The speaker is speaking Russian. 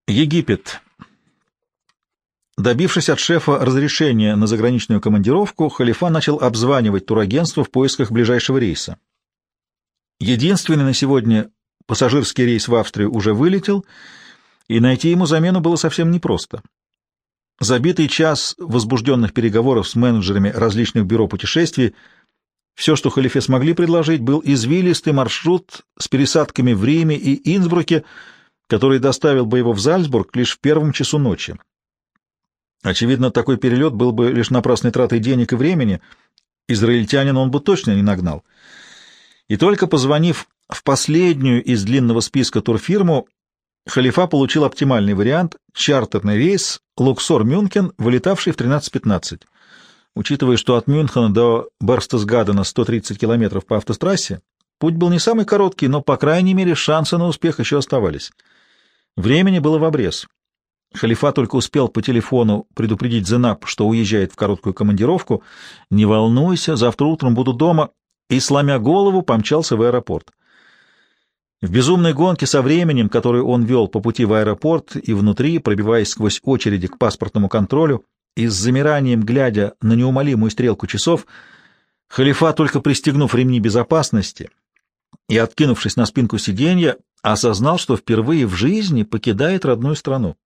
Египет. Добившись от шефа разрешения на заграничную командировку, халифа начал обзванивать турагентство в поисках ближайшего рейса. Единственный на сегодня пассажирский рейс в Австрию уже вылетел, и найти ему замену было совсем непросто. Забитый час возбужденных переговоров с менеджерами различных бюро путешествий, все, что халифе смогли предложить, был извилистый маршрут с пересадками в Риме и Инсбруке, который доставил бы его в Зальцбург лишь в первом часу ночи. Очевидно, такой перелет был бы лишь напрасной тратой денег и времени, израильтянина он бы точно не нагнал. И только позвонив в последнюю из длинного списка турфирму, халифа получил оптимальный вариант — чартерный рейс Луксор-Мюнхен, вылетавший в 13:15. Учитывая, что от Мюнхена до Берхтесгадена 130 километров по автотрассе, путь был не самый короткий, но, по крайней мере, шансы на успех еще оставались. Времени было в обрез. Халифа только успел по телефону предупредить Зенаб, что уезжает в короткую командировку. «Не волнуйся, завтра утром буду дома», и, сломя голову, помчался в аэропорт. В безумной гонке со временем, которую он вел по пути в аэропорт и внутри, пробиваясь сквозь очереди к паспортному контролю и с замиранием глядя на неумолимую стрелку часов, халифа, только пристегнув ремни безопасности и откинувшись на спинку сиденья, осознал, что впервые в жизни покидает родную страну.